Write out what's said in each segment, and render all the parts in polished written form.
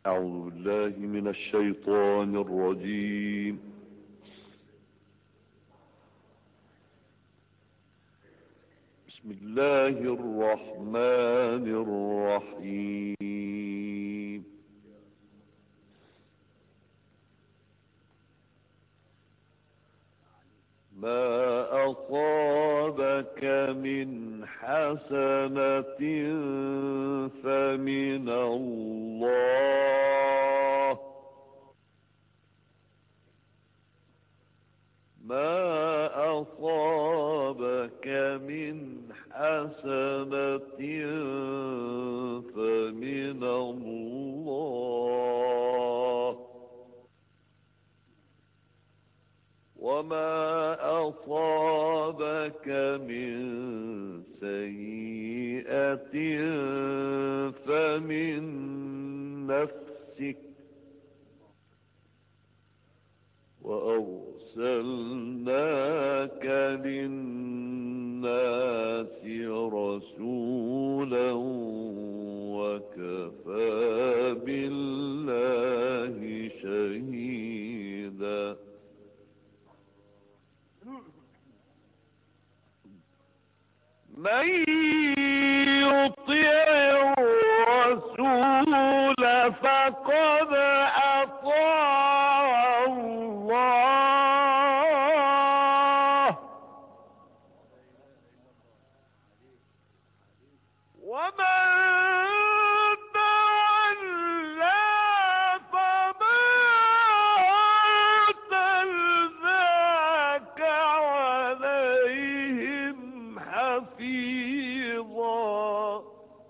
أعوذ بالله من الشيطان الرجيم. بسم الله الرحمن الرحيم. ما أصابك من حسنة فمن الله، ما أصابك من حسنة فمن الله، وما أصابك من سيئة فمن نفسك، وأرسلناك للناس رسولا وكفى بالله شهيدا. من يطع الرسول فقد أطاع الله، ومن تولى فما أرسلناك عليهم حفيظا.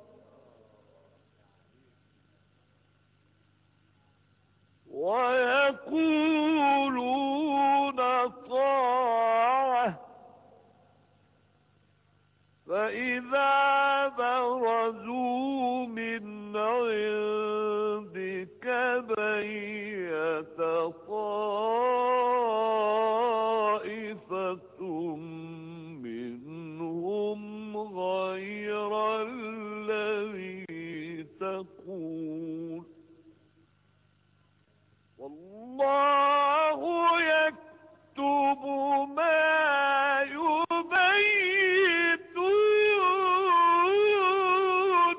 ويقولون طاعة فإذا برزوا من عندك بيت طائفة منهم غير الذي تقول، والله يكتب ما يبيتون،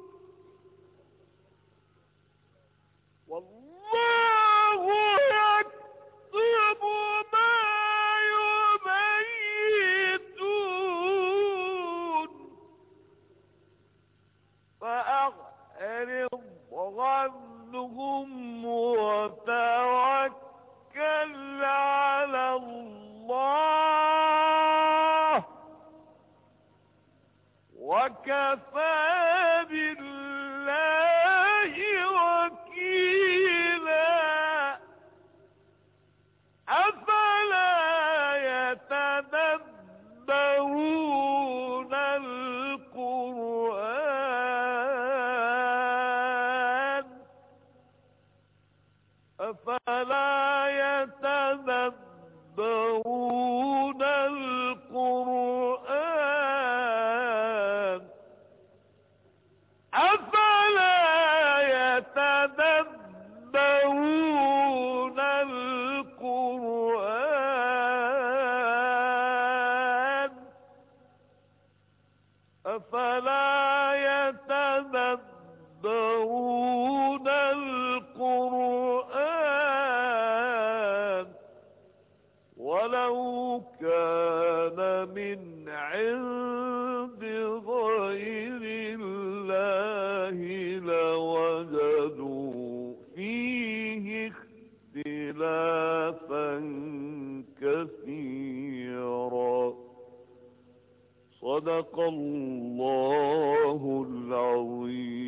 والله يكتب ما يبيتون. فأعرض عنهم وتوكل على الله، وكفى بالله وكيلا. أفلا يتدبرون القرآن، أفلا يتدبرون القرآن، أفلا يتدبرون القرآن، أفلا يتدبرون القرآن. ولو كان من عند غير الله لوجدوا فيه اختلافا كثيرا. صدق الله العظيم.